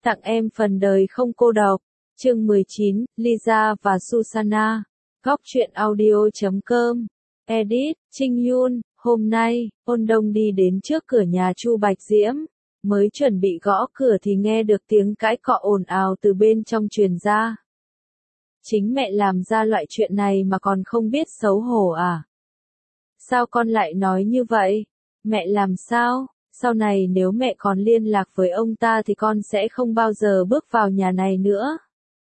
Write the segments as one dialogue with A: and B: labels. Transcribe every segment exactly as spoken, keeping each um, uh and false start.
A: tặng em phần đời không cô độc. Chương mười chín, Lisa và Susanna. Góc truyện audio chấm com. Edit, Trinh Yun. Hôm nay, Ôn Đông đi đến trước cửa nhà Chu Bạch Diễm. Mới chuẩn bị gõ cửa thì nghe được tiếng cãi cọ ồn ào từ bên trong truyền ra. Chính mẹ làm ra loại chuyện này mà còn không biết xấu hổ à? Sao con lại nói như vậy? Mẹ làm sao? Sau này nếu mẹ còn liên lạc với ông ta thì con sẽ không bao giờ bước vào nhà này nữa.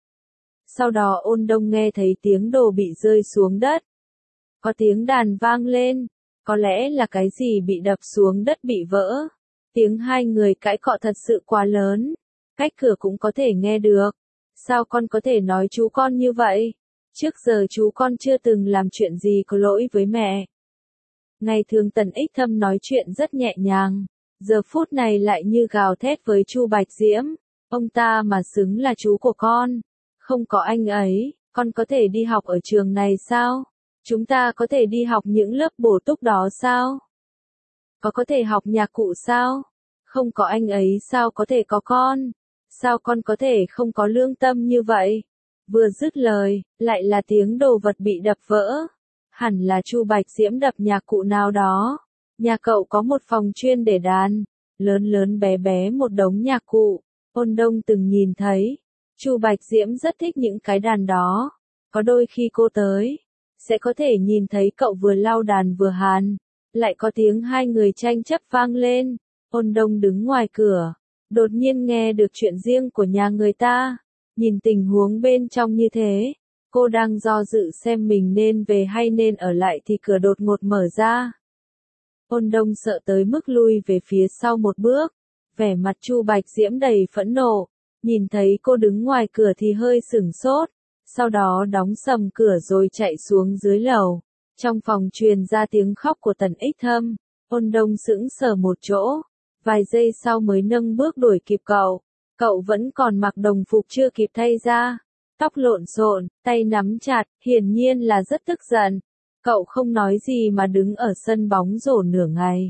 A: Sau đó Ôn Đông nghe thấy tiếng đồ bị rơi xuống đất. Có tiếng đàn vang lên, có lẽ là cái gì bị đập xuống đất bị vỡ. Tiếng hai người cãi cọ thật sự quá lớn, cách cửa cũng có thể nghe được. Sao con có thể nói chú con như vậy? Trước giờ chú con chưa từng làm chuyện gì có lỗi với mẹ. Ngày thường Tần Ích Thâm nói chuyện rất nhẹ nhàng, giờ phút này lại như gào thét với Chu Bạch Diễm. Ông ta mà xứng là chú của con. Không có anh ấy, con có thể đi học ở trường này sao? Chúng ta có thể đi học những lớp bổ túc đó sao? Có có thể học nhạc cụ sao? Không có anh ấy sao có thể có con? Sao con có thể không có lương tâm như vậy? Vừa dứt lời, lại là tiếng đồ vật bị đập vỡ. Hẳn là Chu Bạch Diễm đập nhạc cụ nào đó. Nhà cậu có một phòng chuyên để đàn, lớn lớn bé bé một đống nhạc cụ. Ôn Đông từng nhìn thấy, Chu Bạch Diễm rất thích những cái đàn đó. Có đôi khi cô tới, sẽ có thể nhìn thấy cậu vừa lau đàn vừa hàn. Lại có tiếng hai người tranh chấp vang lên. Ôn Đông đứng ngoài cửa, đột nhiên nghe được chuyện riêng của nhà người ta. Nhìn tình huống bên trong như thế, cô đang do dự xem mình nên về hay nên ở lại thì cửa đột ngột mở ra. Ôn Đông sợ tới mức lui về phía sau một bước, vẻ mặt Chu Bạch Diễm đầy phẫn nộ, nhìn thấy cô đứng ngoài cửa thì hơi sửng sốt, sau đó đóng sầm cửa rồi chạy xuống dưới lầu. Trong phòng truyền ra tiếng khóc của Tần Ích Thâm, Ôn Đông sững sờ một chỗ, vài giây sau mới nâng bước đuổi kịp cậu. Cậu vẫn còn mặc đồng phục chưa kịp thay ra, tóc lộn xộn, tay nắm chặt, hiển nhiên là rất tức giận. Cậu không nói gì mà đứng ở sân bóng rổ nửa ngày.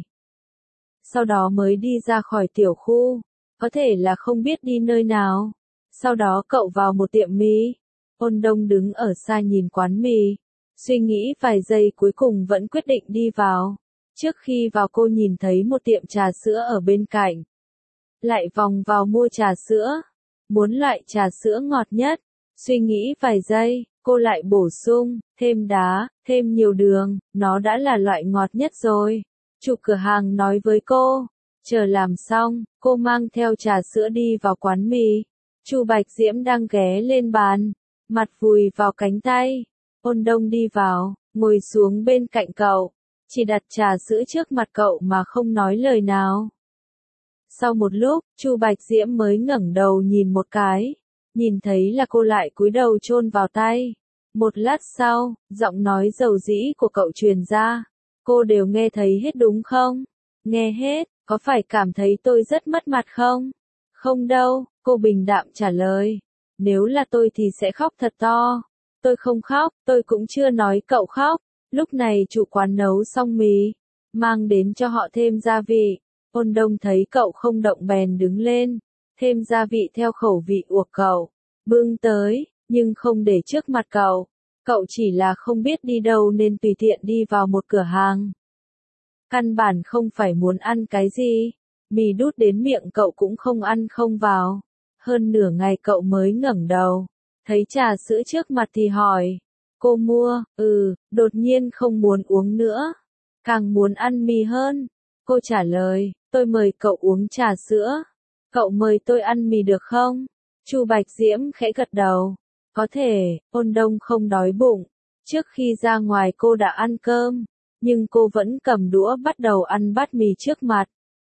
A: Sau đó mới đi ra khỏi tiểu khu, có thể là không biết đi nơi nào. Sau đó cậu vào một tiệm mì. Ôn Đông đứng ở xa nhìn quán mì, suy nghĩ vài giây cuối cùng vẫn quyết định đi vào. Trước khi vào cô nhìn thấy một tiệm trà sữa ở bên cạnh. Lại vòng vào mua trà sữa, muốn loại trà sữa ngọt nhất. Suy nghĩ vài giây, cô lại bổ sung, thêm đá, thêm nhiều đường, nó đã là loại ngọt nhất rồi. Chủ cửa hàng nói với cô. Chờ làm xong, cô mang theo trà sữa đi vào quán mì. Chu Bạch Diễm đang ghé lên bàn, mặt vùi vào cánh tay. Ôn Đông đi vào, ngồi xuống bên cạnh cậu, chỉ đặt trà sữa trước mặt cậu mà không nói lời nào. Sau một lúc, Chu Bạch Diễm mới ngẩng đầu nhìn một cái, nhìn thấy là cô lại cúi đầu chôn vào tay. Một lát sau, giọng nói dầu dĩ của cậu truyền ra. Cô đều nghe thấy hết đúng không? Nghe hết, có phải cảm thấy tôi rất mất mặt không? Không đâu, cô bình đạm trả lời. Nếu là tôi thì sẽ khóc thật to. Tôi không khóc, tôi cũng chưa nói cậu khóc. Lúc này chủ quán nấu xong mì, mang đến cho họ thêm gia vị. Ôn Đông thấy cậu không động bèn đứng lên, thêm gia vị theo khẩu vị của cậu, bưng tới, nhưng không để trước mặt cậu. Cậu chỉ là không biết đi đâu nên tùy tiện đi vào một cửa hàng. Căn bản không phải muốn ăn cái gì, mì đút đến miệng cậu cũng không ăn không vào. Hơn nửa ngày cậu mới ngẩng đầu, thấy trà sữa trước mặt thì hỏi. Cô mua, ừ, đột nhiên không muốn uống nữa, càng muốn ăn mì hơn. Cô trả lời, tôi mời cậu uống trà sữa, cậu mời tôi ăn mì được không? Chu Bạch Diễm khẽ gật đầu, có thể. Ôn Đông không đói bụng, trước khi ra ngoài cô đã ăn cơm, nhưng cô vẫn cầm đũa bắt đầu ăn bát mì trước mặt.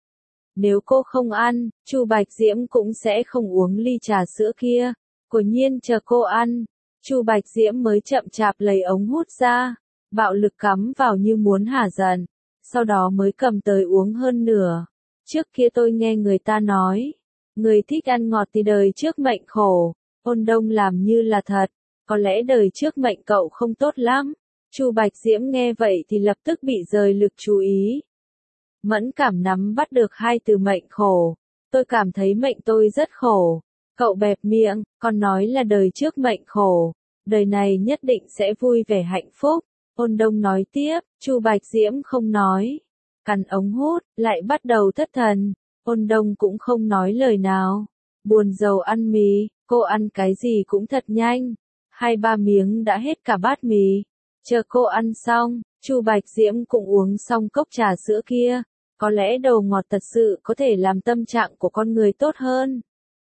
A: Nếu cô không ăn, Chu Bạch Diễm cũng sẽ không uống ly trà sữa kia. Quả nhiên chờ cô ăn, Chu Bạch Diễm mới chậm chạp lấy ống hút ra, bạo lực cắm vào như muốn hả giận, sau đó mới cầm tới uống hơn nửa. Trước kia tôi nghe người ta nói, người thích ăn ngọt thì đời trước mệnh khổ. Ôn Đông làm như là thật, có lẽ đời trước mệnh cậu không tốt lắm. Chu Bạch Diễm nghe vậy thì lập tức bị rời lực chú ý. Mẫn cảm nắm bắt được hai từ mệnh khổ. Tôi cảm thấy mệnh tôi rất khổ, Cậu bẹp miệng, còn nói là đời trước mệnh khổ, đời này nhất định sẽ vui vẻ hạnh phúc. Ôn Đông nói tiếp, Chu Bạch Diễm không nói, cắn ống hút, lại bắt đầu thất thần. Ôn Đông cũng không nói lời nào. Buồn rầu ăn mì, cô ăn cái gì cũng thật nhanh. Hai ba miếng đã hết cả bát mì. Chờ cô ăn xong, Chu Bạch Diễm cũng uống xong cốc trà sữa kia. Có lẽ đầu ngọt thật sự có thể làm tâm trạng của con người tốt hơn.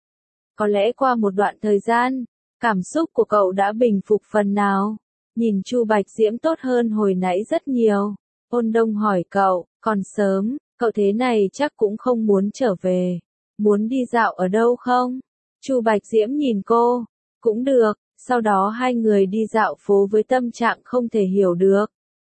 A: Có lẽ qua một đoạn thời gian, cảm xúc của cậu đã bình phục phần nào. Nhìn Chu Bạch Diễm tốt hơn hồi nãy rất nhiều. Ôn Đông hỏi cậu, còn sớm, cậu thế này chắc cũng không muốn trở về. Muốn đi dạo ở đâu không? Chu Bạch Diễm nhìn cô, cũng được, sau đó hai người đi dạo phố với tâm trạng không thể hiểu được.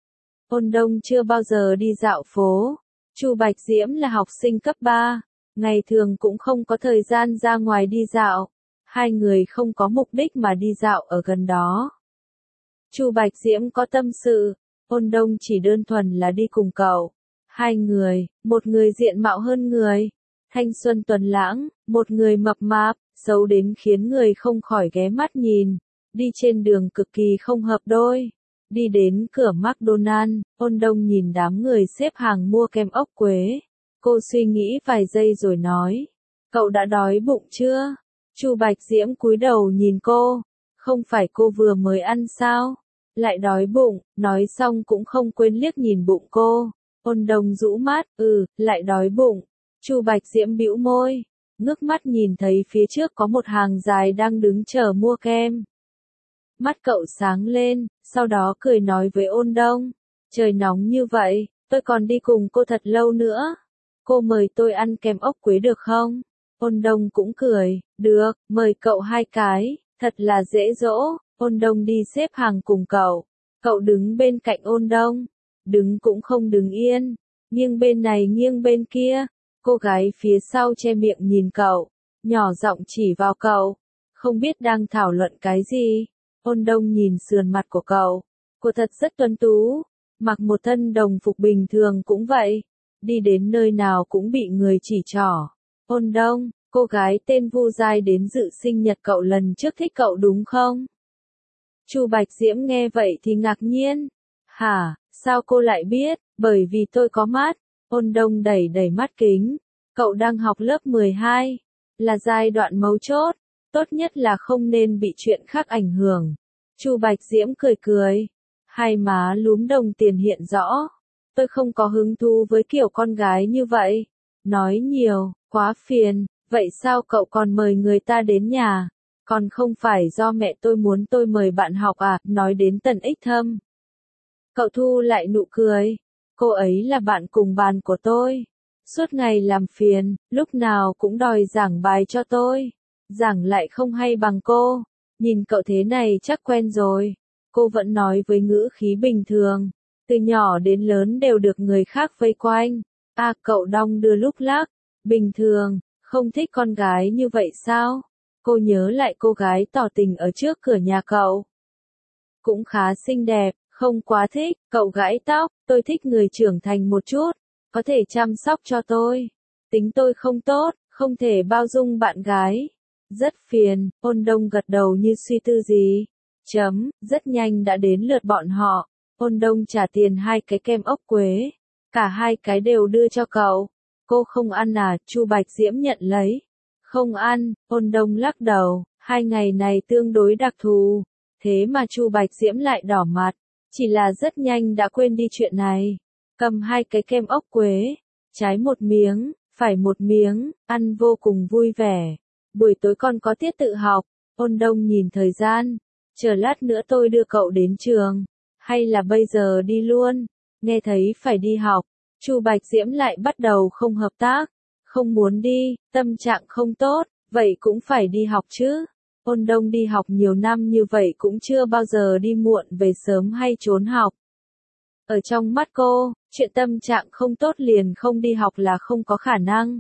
A: Ôn Đông chưa bao giờ đi dạo phố. Chu Bạch Diễm là học sinh cấp ba, ngày thường cũng không có thời gian ra ngoài đi dạo. Hai người không có mục đích mà đi dạo ở gần đó. Chu Bạch Diễm có tâm sự, Ôn Đông chỉ đơn thuần là đi cùng cậu. Hai người, một người diện mạo hơn người, thanh xuân tuấn lãng, một người mập mạp, xấu đến khiến người không khỏi ghé mắt nhìn, đi trên đường cực kỳ không hợp đôi. Đi đến cửa McDonald's, Ôn Đông nhìn đám người xếp hàng mua kem ốc quế. Cô suy nghĩ vài giây rồi nói, cậu đã đói bụng chưa? Chu Bạch Diễm cúi đầu nhìn cô, không phải cô vừa mới ăn sao? Lại đói bụng, nói xong cũng không quên liếc nhìn bụng cô. Ôn Đông rũ mắt, ừ, lại đói bụng. Chu Bạch Diễm bĩu môi, ngước mắt nhìn thấy phía trước có một hàng dài đang đứng chờ mua kem. Mắt cậu sáng lên, sau đó cười nói với Ôn Đông, trời nóng như vậy, tôi còn đi cùng cô thật lâu nữa. Cô mời tôi ăn kem ốc quế được không? Ôn Đông cũng cười, được, mời cậu hai cái, thật là dễ dỗ. Ôn Đông đi xếp hàng cùng cậu, cậu đứng bên cạnh Ôn Đông, đứng cũng không đứng yên, nghiêng bên này nghiêng bên kia. Cô gái phía sau che miệng nhìn cậu, nhỏ giọng chỉ vào cậu, không biết đang thảo luận cái gì. Ôn Đông nhìn sườn mặt của cậu, cô thật rất tuấn tú, mặc một thân đồng phục bình thường cũng vậy, đi đến nơi nào cũng bị người chỉ trỏ. Ôn Đông, cô gái tên Vu Giai đến dự sinh nhật cậu lần trước thích cậu đúng không? Chu Bạch Diễm nghe vậy thì ngạc nhiên. Hả, sao cô lại biết? Bởi vì tôi có mắt. Ôn Đông đẩy đẩy mắt kính. Cậu đang học lớp mười hai, là giai đoạn mấu chốt, tốt nhất là không nên bị chuyện khác ảnh hưởng. Chu Bạch Diễm cười cười, hai má lúm đồng tiền hiện rõ. Tôi không có hứng thú với kiểu con gái như vậy. Nói nhiều, quá phiền, vậy sao cậu còn mời người ta đến nhà? Còn không phải do mẹ tôi muốn tôi mời bạn học à, nói đến Tần Ích Thâm. Cậu thu lại nụ cười, cô ấy là bạn cùng bàn của tôi. Suốt ngày làm phiền, lúc nào cũng đòi giảng bài cho tôi. Giảng lại không hay bằng cô. Nhìn cậu thế này chắc quen rồi. Cô vẫn nói với ngữ khí bình thường. Từ nhỏ đến lớn đều được người khác vây quanh. À, cậu đong đưa lúc lắc. Bình thường, không thích con gái như vậy sao? Cô nhớ lại cô gái tỏ tình ở trước cửa nhà cậu. Cũng khá xinh đẹp, không quá thích. Cậu gãi tóc, tôi thích người trưởng thành một chút. Có thể chăm sóc cho tôi. Tính tôi không tốt, không thể bao dung bạn gái. Rất phiền. Ôn Đông gật đầu như suy tư gì. Chấm, rất nhanh đã đến lượt bọn họ. Ôn Đông trả tiền hai cái kem ốc quế. Cả hai cái đều đưa cho cậu. Cô không ăn à? Chu Bạch Diễm nhận lấy. Không ăn. Ôn Đông lắc đầu. Hai ngày này tương đối đặc thù. Thế mà Chu Bạch Diễm lại đỏ mặt. Chỉ là rất nhanh đã quên đi chuyện này. Cầm hai cái kem ốc quế. Trái một miếng, phải một miếng, ăn vô cùng vui vẻ. Buổi tối con có tiết tự học. Ôn Đông nhìn thời gian. Chờ lát nữa tôi đưa cậu đến trường. Hay là bây giờ đi luôn? Nghe thấy phải đi học. Chu Bạch Diễm lại bắt đầu không hợp tác. Không muốn đi, tâm trạng không tốt, vậy cũng phải đi học chứ. Ôn Đông đi học nhiều năm như vậy cũng chưa bao giờ đi muộn về sớm hay trốn học. Ở trong mắt cô, chuyện tâm trạng không tốt liền không đi học là không có khả năng.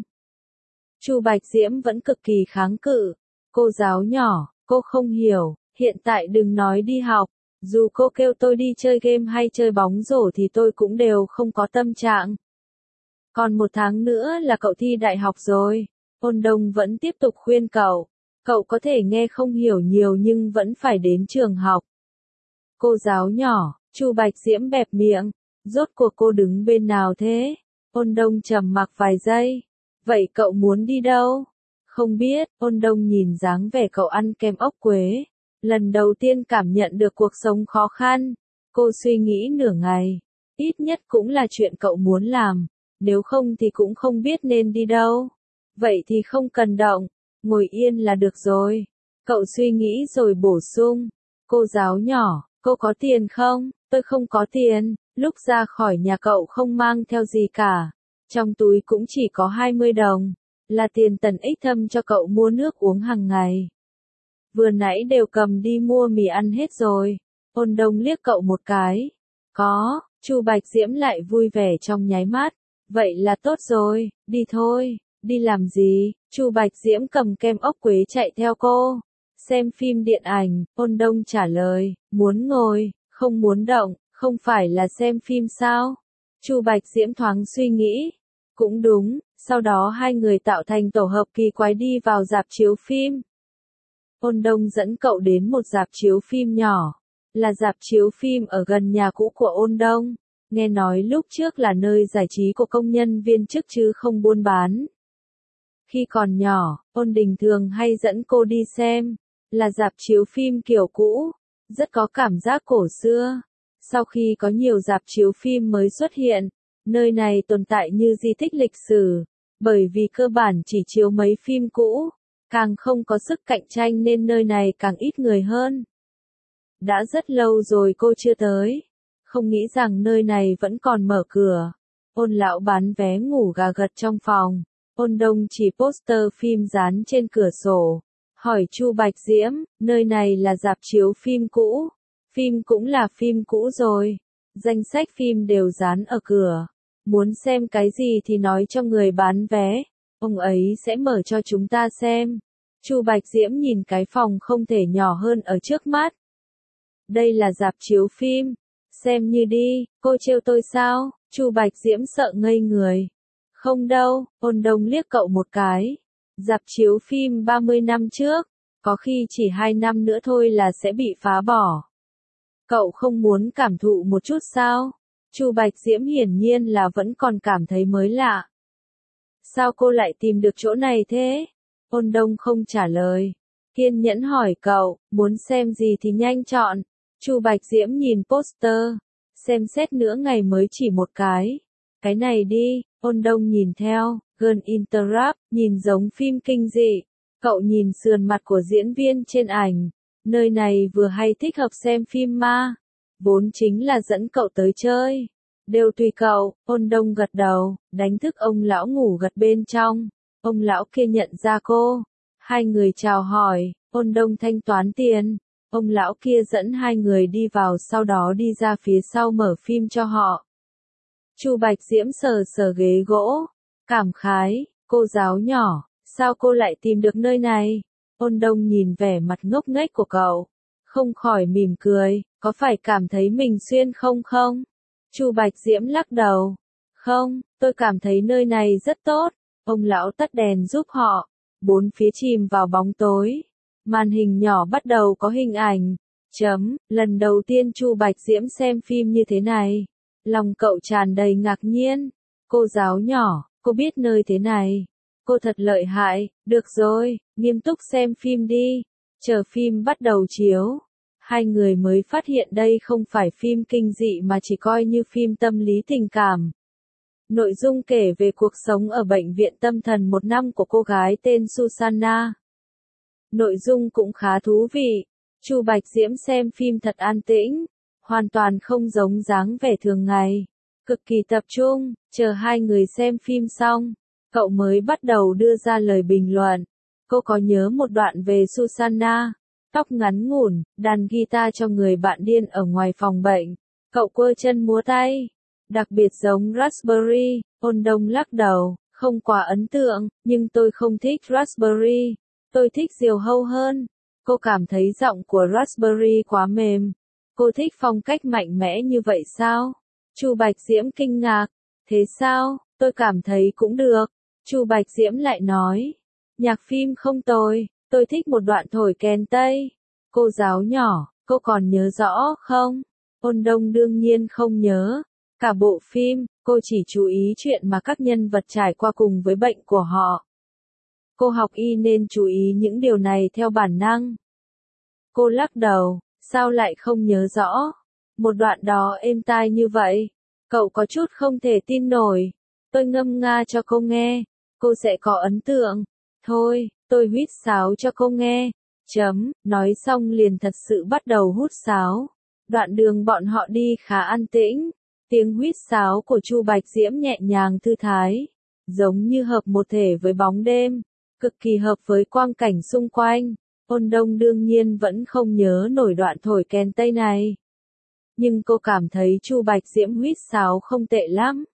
A: Chu Bạch Diễm vẫn cực kỳ kháng cự. Cô giáo nhỏ, cô không hiểu, hiện tại đừng nói đi học. Dù cô kêu tôi đi chơi game hay chơi bóng rổ thì tôi cũng đều không có tâm trạng. Còn một tháng nữa là cậu thi đại học rồi. Ôn Đông vẫn tiếp tục khuyên cậu. Cậu có thể nghe không hiểu nhiều nhưng vẫn phải đến trường học. Cô giáo nhỏ, Chu Bạch Diễm bẹp miệng. Rốt cuộc cô đứng bên nào thế? Ôn Đông trầm mặc vài giây. Vậy cậu muốn đi đâu? Không biết, Ôn Đông nhìn dáng vẻ cậu ăn kem ốc quế. Lần đầu tiên cảm nhận được cuộc sống khó khăn. Cô suy nghĩ nửa ngày. Ít nhất cũng là chuyện cậu muốn làm. Nếu không thì cũng không biết nên đi đâu. Vậy thì không cần động. Ngồi yên là được rồi. Cậu suy nghĩ rồi bổ sung. Cô giáo nhỏ, cô có tiền không? Tôi không có tiền. Lúc ra khỏi nhà cậu không mang theo gì cả. Trong túi cũng chỉ có hai mươi đồng. Là tiền Tần Ích Thâm cho cậu mua nước uống hàng ngày. Vừa nãy đều cầm đi mua mì ăn hết rồi. Ôn Đông liếc cậu một cái. Có, Chu Bạch Diễm lại vui vẻ trong nháy mắt. Vậy là tốt rồi, đi thôi. Đi làm gì? Chu Bạch Diễm cầm kem ốc quế chạy theo cô. Xem phim điện ảnh, Ôn Đông trả lời, muốn ngồi, không muốn động, không phải là xem phim sao? Chu Bạch Diễm thoáng suy nghĩ. Cũng đúng, sau đó hai người tạo thành tổ hợp kỳ quái đi vào rạp chiếu phim. Ôn Đông dẫn cậu đến một rạp chiếu phim nhỏ. Là rạp chiếu phim ở gần nhà cũ của Ôn Đông. Nghe nói lúc trước là nơi giải trí của công nhân viên chức chứ không buôn bán. Khi còn nhỏ, Ôn Đình thường hay dẫn cô đi xem. Là rạp chiếu phim kiểu cũ. Rất có cảm giác cổ xưa. Sau khi có nhiều rạp chiếu phim mới xuất hiện, nơi này tồn tại như di tích lịch sử. Bởi vì cơ bản chỉ chiếu mấy phim cũ. Càng không có sức cạnh tranh nên nơi này càng ít người hơn. Đã rất lâu rồi cô chưa tới. Không nghĩ rằng nơi này vẫn còn mở cửa. Ôn lão bán vé ngủ gà gật trong phòng. Ôn Đông chỉ poster phim dán trên cửa sổ. Hỏi Chu Bạch Diễm, nơi này là rạp chiếu phim cũ. Phim cũng là phim cũ rồi. Danh sách phim đều dán ở cửa. Muốn xem cái gì thì nói cho người bán vé. Ông ấy sẽ mở cho chúng ta xem. Chu Bạch Diễm nhìn cái phòng không thể nhỏ hơn ở trước mắt. Đây là rạp chiếu phim. Xem như đi, cô trêu tôi sao? Chu Bạch Diễm sợ ngây người. Không đâu, Ôn Đông liếc cậu một cái. Rạp chiếu phim ba mươi năm trước, có khi chỉ hai năm nữa thôi là sẽ bị phá bỏ. Cậu không muốn cảm thụ một chút sao? Chu Bạch Diễm hiển nhiên là vẫn còn cảm thấy mới lạ. Sao cô lại tìm được chỗ này thế? Ôn Đông không trả lời. Kiên nhẫn hỏi cậu, muốn xem gì thì nhanh chọn. Chu Bạch Diễm nhìn poster. Xem xét nữa ngày mới chỉ một cái. Cái này đi, Ôn Đông nhìn theo. Girl Interrupt, nhìn giống phim kinh dị. Cậu nhìn sườn mặt của diễn viên trên ảnh. Nơi này vừa hay thích hợp xem phim ma. Vốn chính là dẫn cậu tới chơi. Đều tùy cậu. Ôn Đông gật đầu, đánh thức ông lão ngủ gật bên trong. Ông lão kia nhận ra cô. Hai người chào hỏi, Ôn Đông thanh toán tiền. Ông lão kia dẫn hai người đi vào sau đó đi ra phía sau mở phim cho họ. Chu Bạch Diễm sờ sờ ghế gỗ. Cảm khái, cô giáo nhỏ, sao cô lại tìm được nơi này? Ôn Đông nhìn vẻ mặt ngốc nghếch của cậu. Không khỏi mỉm cười, có phải cảm thấy mình xuyên không không? Chu Bạch Diễm lắc đầu. Không, tôi cảm thấy nơi này rất tốt. Ông lão tắt đèn giúp họ. Bốn phía chìm vào bóng tối. Màn hình nhỏ bắt đầu có hình ảnh. Chấm, lần đầu tiên Chu Bạch Diễm xem phim như thế này. Lòng cậu tràn đầy ngạc nhiên. Cô giáo nhỏ, cô biết nơi thế này. Cô thật lợi hại, được rồi, nghiêm túc xem phim đi. Chờ phim bắt đầu chiếu. Hai người mới phát hiện đây không phải phim kinh dị mà chỉ coi như phim tâm lý tình cảm. Nội dung kể về cuộc sống ở bệnh viện tâm thần một năm của cô gái tên Susanna. Nội dung cũng khá thú vị. Chu Bạch Diễm xem phim thật an tĩnh, hoàn toàn không giống dáng vẻ thường ngày. Cực kỳ tập trung, chờ hai người xem phim xong, cậu mới bắt đầu đưa ra lời bình luận. Cô có nhớ một đoạn về Susanna, tóc ngắn ngủn, đàn guitar cho người bạn điên ở ngoài phòng bệnh. Cậu quơ chân múa tay, đặc biệt giống Raspberry. Ôn Đông lắc đầu, không quá ấn tượng, nhưng tôi không thích Raspberry. Tôi thích diều hâu hơn. Cô cảm thấy giọng của Raspberry quá mềm. Cô thích phong cách mạnh mẽ như vậy sao? Chu Bạch Diễm kinh ngạc. Thế sao? Tôi cảm thấy cũng được. Chu Bạch Diễm lại nói. Nhạc phim không tồi. tôi thích một đoạn thổi kèn Tây. Cô giáo nhỏ, cô còn nhớ rõ không? Ôn Đông đương nhiên không nhớ. Cả bộ phim, cô chỉ chú ý chuyện mà các nhân vật trải qua cùng với bệnh của họ. Cô học y nên chú ý những điều này theo bản năng. Cô lắc đầu, sao lại không nhớ rõ? Một đoạn đó êm tai như vậy. Cậu có chút không thể tin nổi. Tôi ngâm nga cho cô nghe. Cô sẽ có ấn tượng. Thôi, tôi huýt sáo cho cô nghe. Chấm, nói xong liền thật sự bắt đầu hút sáo. Đoạn đường bọn họ đi khá an tĩnh. Tiếng huýt sáo của Chu Bạch Diễm nhẹ nhàng thư thái. Giống như hợp một thể với bóng đêm. Cực kỳ hợp với quang cảnh xung quanh. Ôn Đông đương nhiên vẫn không nhớ nổi đoạn thổi kèn Tây này. Nhưng cô cảm thấy Chu Bạch Diễm huýt sáo không tệ lắm.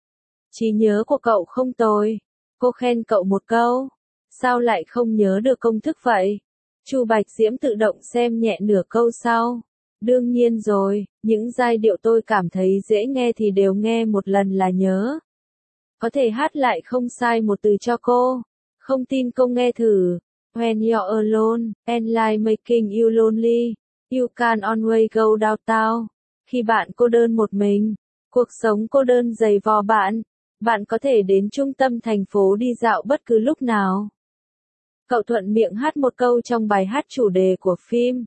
A: Trí nhớ của cậu không tồi. Cô khen cậu một câu. Sao lại không nhớ được công thức vậy? Chu Bạch Diễm tự động xem nhẹ nửa câu sau. Đương nhiên rồi, những giai điệu tôi cảm thấy dễ nghe thì đều nghe một lần là nhớ. Có thể hát lại không sai một từ cho cô. Không tin cô nghe thử. When you're alone, and like making you lonely, you can always go downtown. Khi bạn cô đơn một mình, cuộc sống cô đơn dày vò bạn, bạn có thể đến trung tâm thành phố đi dạo bất cứ lúc nào. Cậu thuận miệng hát một câu trong bài hát chủ đề của phim.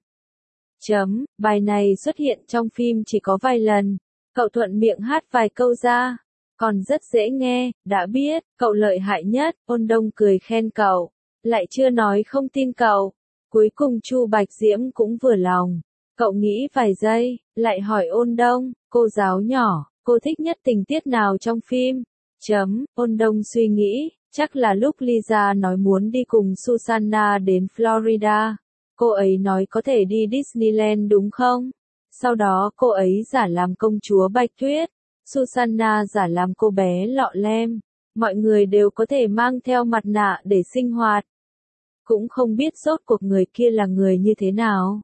A: Chấm, bài này xuất hiện trong phim chỉ có vài lần. Cậu thuận miệng hát vài câu ra. Còn rất dễ nghe, đã biết, cậu lợi hại nhất. Ôn Đông cười khen cậu. Lại chưa nói không tin cậu. Cuối cùng Chu Bạch Diễm cũng vừa lòng. Cậu nghĩ vài giây, lại hỏi Ôn Đông, cô giáo nhỏ, cô thích nhất tình tiết nào trong phim? Chấm, Ôn Đông suy nghĩ, chắc là lúc Lisa nói muốn đi cùng Susanna đến Florida. Cô ấy nói có thể đi Disneyland đúng không? Sau đó cô ấy giả làm công chúa Bạch Tuyết. Susanna giả làm cô bé lọ lem. Mọi người đều có thể mang theo mặt nạ để sinh hoạt. Cũng không biết rốt cuộc người kia là người như thế nào.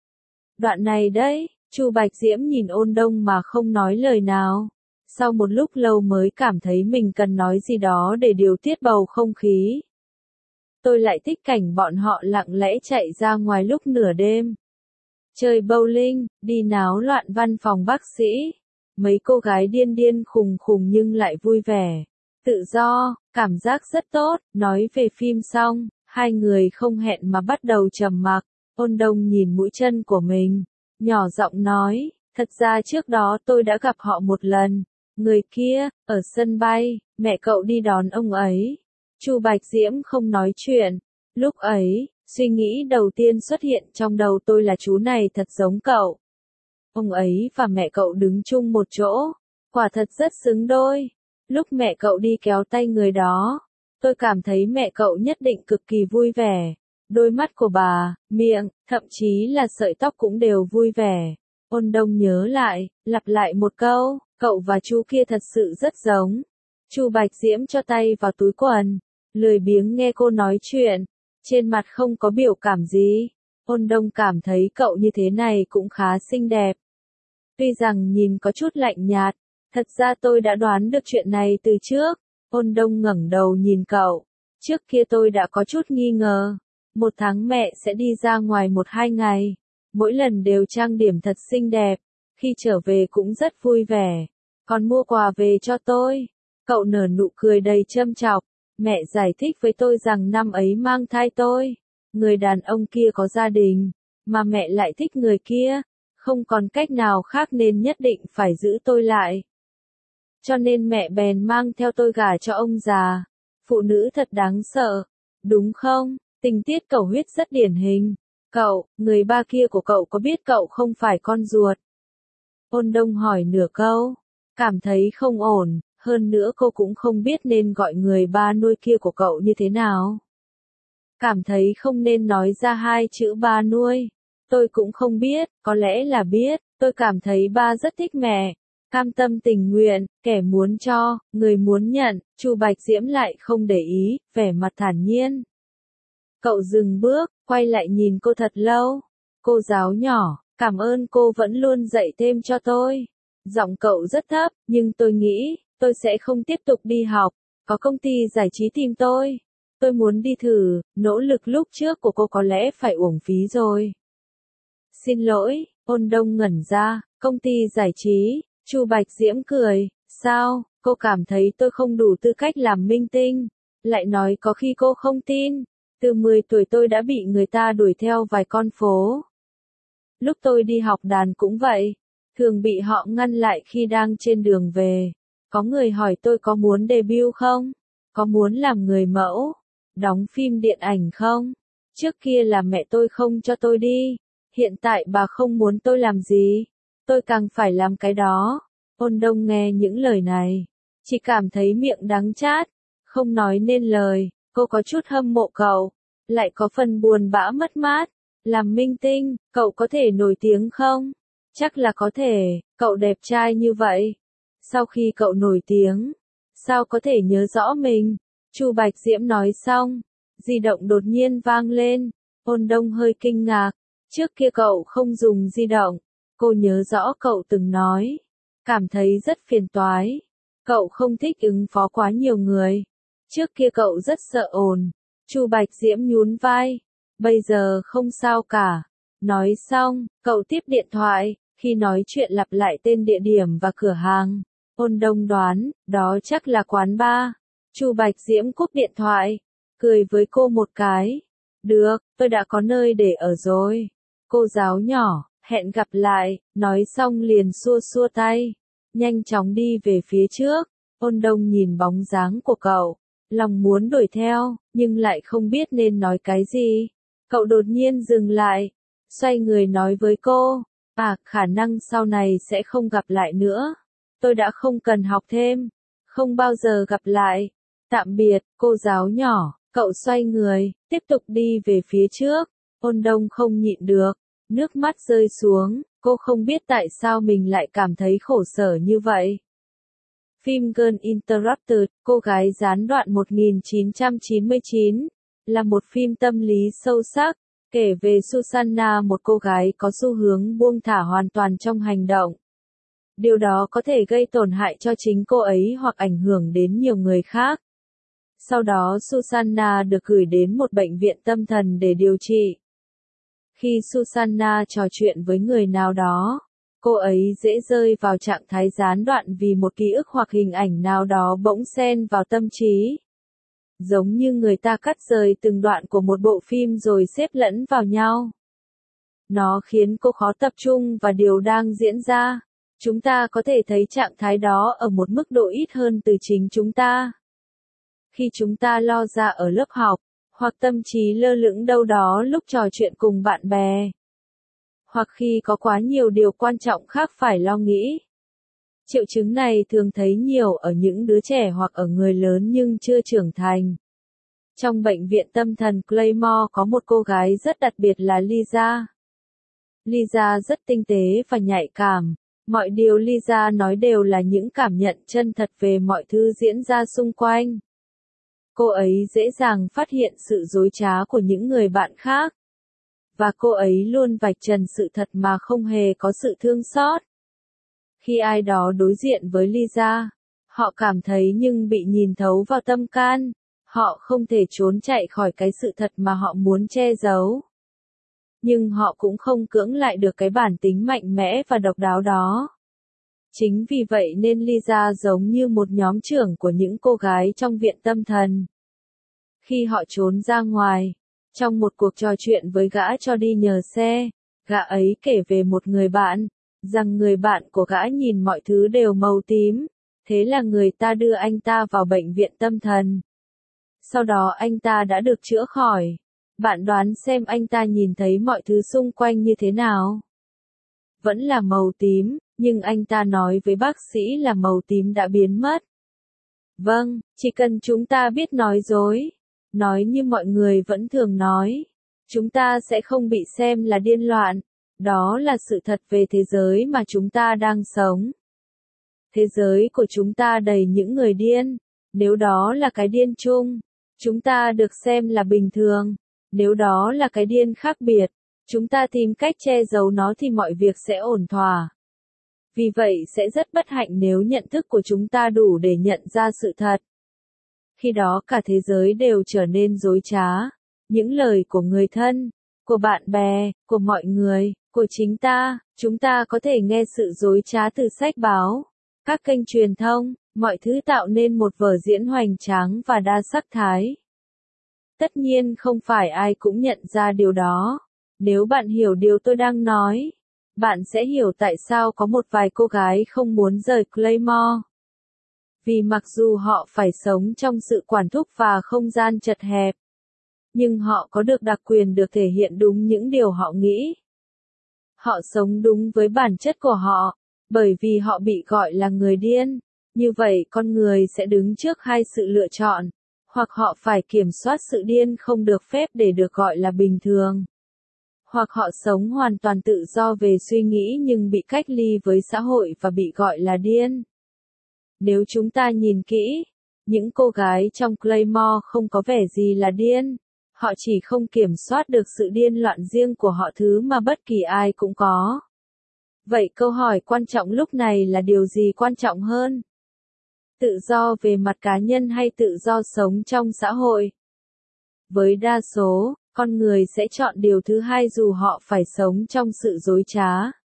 A: Đoạn này đấy, Chu Bạch Diễm nhìn Ôn Đông mà không nói lời nào. Sau một lúc lâu mới cảm thấy mình cần nói gì đó để điều tiết bầu không khí. Tôi lại thích cảnh bọn họ lặng lẽ chạy ra ngoài lúc nửa đêm. Chơi bowling, đi náo loạn văn phòng bác sĩ. Mấy cô gái điên điên khùng khùng nhưng lại vui vẻ. Tự do, cảm giác rất tốt. Nói về phim xong, hai người không hẹn mà bắt đầu trầm mặc. Ôn Đông nhìn mũi chân của mình, nhỏ giọng nói, thật ra trước đó tôi đã gặp họ một lần. Người kia, ở sân bay, mẹ cậu đi đón ông ấy. Chu Bạch Diễm không nói chuyện. Lúc ấy, suy nghĩ đầu tiên xuất hiện trong đầu tôi là chú này thật giống cậu. Ông ấy và mẹ cậu đứng chung một chỗ, quả thật rất xứng đôi. Lúc mẹ cậu đi kéo tay người đó, tôi cảm thấy mẹ cậu nhất định cực kỳ vui vẻ. Đôi mắt của bà, miệng, thậm chí là sợi tóc cũng đều vui vẻ. Ôn Đông nhớ lại, lặp lại một câu, cậu và chú kia thật sự rất giống. Chu Bạch Diễm cho tay vào túi quần, lười biếng nghe cô nói chuyện, trên mặt không có biểu cảm gì. Ôn Đông cảm thấy cậu như thế này cũng khá xinh đẹp. Tuy rằng nhìn có chút lạnh nhạt, thật ra tôi đã đoán được chuyện này từ trước. Ôn Đông ngẩng đầu nhìn cậu. Trước kia tôi đã có chút nghi ngờ. Một tháng mẹ sẽ đi ra ngoài một hai ngày. Mỗi lần đều trang điểm thật xinh đẹp. Khi trở về cũng rất vui vẻ. Còn mua quà về cho tôi. Cậu nở nụ cười đầy châm chọc. Mẹ giải thích với tôi rằng năm ấy mang thai tôi. Người đàn ông kia có gia đình. Mà mẹ lại thích người kia. Không còn cách nào khác nên nhất định phải giữ tôi lại. Cho nên mẹ bèn mang theo tôi gả cho ông già. Phụ nữ thật đáng sợ. Đúng không? Tình tiết cầu huyết rất điển hình. Cậu, người ba kia của cậu có biết cậu không phải con ruột? Ôn Đông hỏi nửa câu. Cảm thấy không ổn, hơn nữa cô cũng không biết nên gọi người ba nuôi kia của cậu như thế nào. Cảm thấy không nên nói ra hai chữ ba nuôi. Tôi cũng không biết, có lẽ là biết, tôi cảm thấy ba rất thích mẹ. Cam tâm tình nguyện, kẻ muốn cho, người muốn nhận, Chu Bạch Diễm lại không để ý, vẻ mặt thản nhiên. Cậu dừng bước, quay lại nhìn cô thật lâu. Cô giáo nhỏ, cảm ơn cô vẫn luôn dạy thêm cho tôi. Giọng cậu rất thấp, nhưng tôi nghĩ, tôi sẽ không tiếp tục đi học. Có công ty giải trí tìm tôi. Tôi muốn đi thử, nỗ lực lúc trước của cô có lẽ phải uổng phí rồi. Xin lỗi, Ôn Đông ngẩn ra, công ty giải trí, Chu Bạch Diễm cười, sao, cô cảm thấy tôi không đủ tư cách làm minh tinh, lại nói có khi cô không tin, từ mười tuổi tôi đã bị người ta đuổi theo vài con phố. Lúc tôi đi học đàn cũng vậy, thường bị họ ngăn lại khi đang trên đường về. Có người hỏi tôi có muốn debut không? Có muốn làm người mẫu? Đóng phim điện ảnh không? Trước kia là mẹ tôi không cho tôi đi, hiện tại bà không muốn tôi làm gì, tôi càng phải làm cái đó. Ôn Đông nghe những lời này, chỉ cảm thấy miệng đắng chát, không nói nên lời, cô có chút hâm mộ cậu, lại có phần buồn bã mất mát. Làm minh tinh, cậu có thể nổi tiếng không? Chắc là có thể, cậu đẹp trai như vậy. Sau khi cậu nổi tiếng, sao có thể nhớ rõ mình? Chu Bạch Diễm nói xong, di động đột nhiên vang lên, Ôn Đông hơi kinh ngạc, trước kia cậu không dùng di động, cô nhớ rõ cậu từng nói, cảm thấy rất phiền toái, cậu không thích ứng phó quá nhiều người, trước kia cậu rất sợ ồn. Chu Bạch Diễm nhún vai, bây giờ không sao cả. Nói xong, cậu tiếp điện thoại, khi nói chuyện lặp lại tên địa điểm và cửa hàng. Ôn Đông đoán, đó chắc là quán bar. Chu Bạch Diễm cúp điện thoại, cười với cô một cái. Được, tôi đã có nơi để ở rồi. Cô giáo nhỏ, hẹn gặp lại, nói xong liền xua xua tay. Nhanh chóng đi về phía trước. Ôn Đông nhìn bóng dáng của cậu, lòng muốn đuổi theo, nhưng lại không biết nên nói cái gì. Cậu đột nhiên dừng lại, xoay người nói với cô, à, khả năng sau này sẽ không gặp lại nữa. Tôi đã không cần học thêm, không bao giờ gặp lại. Tạm biệt, cô giáo nhỏ, cậu xoay người, tiếp tục đi về phía trước. Ôn Đông không nhịn được, nước mắt rơi xuống, cô không biết tại sao mình lại cảm thấy khổ sở như vậy. Phim Girl Interrupted, cô gái gián đoạn một nghìn chín trăm chín mươi chín, là một phim tâm lý sâu sắc, kể về Susanna, một cô gái có xu hướng buông thả hoàn toàn trong hành động. Điều đó có thể gây tổn hại cho chính cô ấy hoặc ảnh hưởng đến nhiều người khác. Sau đó Susanna được gửi đến một bệnh viện tâm thần để điều trị. Khi Susanna trò chuyện với người nào đó, cô ấy dễ rơi vào trạng thái gián đoạn vì một ký ức hoặc hình ảnh nào đó bỗng xen vào tâm trí. Giống như người ta cắt rời từng đoạn của một bộ phim rồi xếp lẫn vào nhau. Nó khiến cô khó tập trung vào điều đang diễn ra. Chúng ta có thể thấy trạng thái đó ở một mức độ ít hơn từ chính chúng ta. Khi chúng ta lo ra ở lớp học, hoặc tâm trí lơ lửng đâu đó lúc trò chuyện cùng bạn bè, hoặc khi có quá nhiều điều quan trọng khác phải lo nghĩ. Triệu chứng này thường thấy nhiều ở những đứa trẻ hoặc ở người lớn nhưng chưa trưởng thành. Trong bệnh viện tâm thần Claymore có một cô gái rất đặc biệt là Lisa. Lisa rất tinh tế và nhạy cảm. Mọi điều Lisa nói đều là những cảm nhận chân thật về mọi thứ diễn ra xung quanh. Cô ấy dễ dàng phát hiện sự dối trá của những người bạn khác. Và cô ấy luôn vạch trần sự thật mà không hề có sự thương xót. Khi ai đó đối diện với Lisa, họ cảm thấy nhưng bị nhìn thấu vào tâm can. Họ không thể trốn chạy khỏi cái sự thật mà họ muốn che giấu. Nhưng họ cũng không cưỡng lại được cái bản tính mạnh mẽ và độc đáo đó. Chính vì vậy nên Lisa giống như một nhóm trưởng của những cô gái trong viện tâm thần. Khi họ trốn ra ngoài, trong một cuộc trò chuyện với gã cho đi nhờ xe, gã ấy kể về một người bạn, rằng người bạn của gã nhìn mọi thứ đều màu tím, thế là người ta đưa anh ta vào bệnh viện tâm thần. Sau đó anh ta đã được chữa khỏi. Bạn đoán xem anh ta nhìn thấy mọi thứ xung quanh như thế nào? Vẫn là màu tím, nhưng anh ta nói với bác sĩ là màu tím đã biến mất. Vâng, chỉ cần chúng ta biết nói dối, nói như mọi người vẫn thường nói, chúng ta sẽ không bị xem là điên loạn. Đó là sự thật về thế giới mà chúng ta đang sống. Thế giới của chúng ta đầy những người điên. Nếu đó là cái điên chung, chúng ta được xem là bình thường. Nếu đó là cái điên khác biệt, chúng ta tìm cách che giấu nó thì mọi việc sẽ ổn thỏa. Vì vậy sẽ rất bất hạnh nếu nhận thức của chúng ta đủ để nhận ra sự thật. Khi đó cả thế giới đều trở nên dối trá. Những lời của người thân, của bạn bè, của mọi người, của chính ta, chúng ta có thể nghe sự dối trá từ sách báo, các kênh truyền thông, mọi thứ tạo nên một vở diễn hoành tráng và đa sắc thái. Tất nhiên không phải ai cũng nhận ra điều đó. Nếu bạn hiểu điều tôi đang nói, bạn sẽ hiểu tại sao có một vài cô gái không muốn rời Claymore. Vì mặc dù họ phải sống trong sự quản thúc và không gian chật hẹp, nhưng họ có được đặc quyền được thể hiện đúng những điều họ nghĩ. Họ sống đúng với bản chất của họ, bởi vì họ bị gọi là người điên. Như vậy con người sẽ đứng trước hai sự lựa chọn, hoặc họ phải kiểm soát sự điên không được phép để được gọi là bình thường, hoặc họ sống hoàn toàn tự do về suy nghĩ nhưng bị cách ly với xã hội và bị gọi là điên. Nếu chúng ta nhìn kỹ, những cô gái trong Claymore không có vẻ gì là điên. Họ chỉ không kiểm soát được sự điên loạn riêng của họ, thứ mà bất kỳ ai cũng có. Vậy câu hỏi quan trọng lúc này là điều gì quan trọng hơn? Tự do về mặt cá nhân hay tự do sống trong xã hội? Với đa số, con người sẽ chọn điều thứ hai dù họ phải sống trong sự dối trá.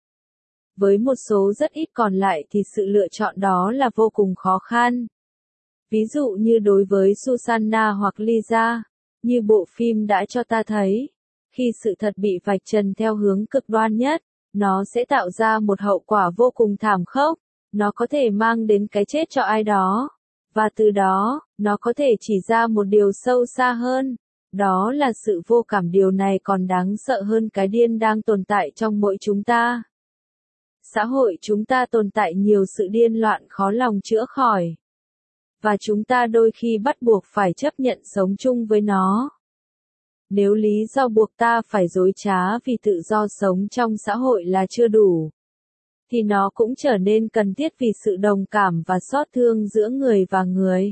A: Với một số rất ít còn lại thì sự lựa chọn đó là vô cùng khó khăn. Ví dụ như đối với Susanna hoặc Lisa, như bộ phim đã cho ta thấy, khi sự thật bị vạch trần theo hướng cực đoan nhất, nó sẽ tạo ra một hậu quả vô cùng thảm khốc. Nó có thể mang đến cái chết cho ai đó. Và từ đó, nó có thể chỉ ra một điều sâu xa hơn. Đó là sự vô cảm. Điều này còn đáng sợ hơn cái điên đang tồn tại trong mỗi chúng ta. Xã hội chúng ta tồn tại nhiều sự điên loạn khó lòng chữa khỏi. Và chúng ta đôi khi bắt buộc phải chấp nhận sống chung với nó. Nếu lý do buộc ta phải dối trá vì tự do sống trong xã hội là chưa đủ, thì nó cũng trở nên cần thiết vì sự đồng cảm và xót thương giữa người và người.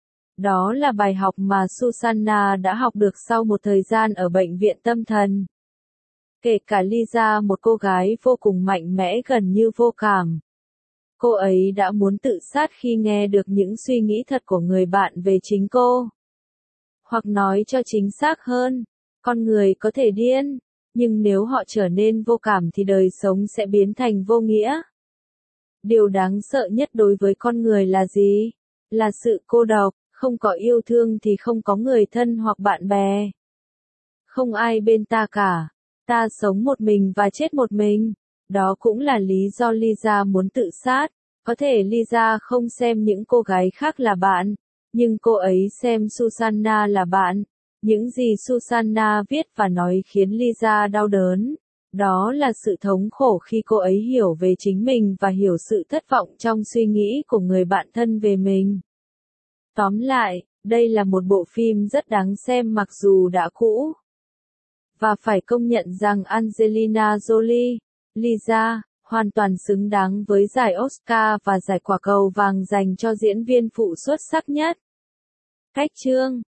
A: Đó là bài học mà Susanna đã học được sau một thời gian ở bệnh viện tâm thần. Kể cả Lisa, một cô gái vô cùng mạnh mẽ gần như vô cảm. Cô ấy đã muốn tự sát khi nghe được những suy nghĩ thật của người bạn về chính cô. Hoặc nói cho chính xác hơn, con người có thể điên, nhưng nếu họ trở nên vô cảm thì đời sống sẽ biến thành vô nghĩa. Điều đáng sợ nhất đối với con người là gì? Là sự cô độc, không có yêu thương thì không có người thân hoặc bạn bè. Không ai bên ta cả, ta sống một mình và chết một mình. Đó cũng là lý do Lisa muốn tự sát. Có thể Lisa không xem những cô gái khác là bạn, nhưng cô ấy xem Susanna là bạn. Những gì Susanna viết và nói khiến Lisa đau đớn. Đó là sự thống khổ khi cô ấy hiểu về chính mình và hiểu sự thất vọng trong suy nghĩ của người bạn thân về mình. Tóm lại, đây là một bộ phim rất đáng xem mặc dù đã cũ. Và phải công nhận rằng Angelina Jolie, Lisa, hoàn toàn xứng đáng với giải Oscar và giải quả cầu vàng dành cho diễn viên phụ xuất sắc nhất. Cách chương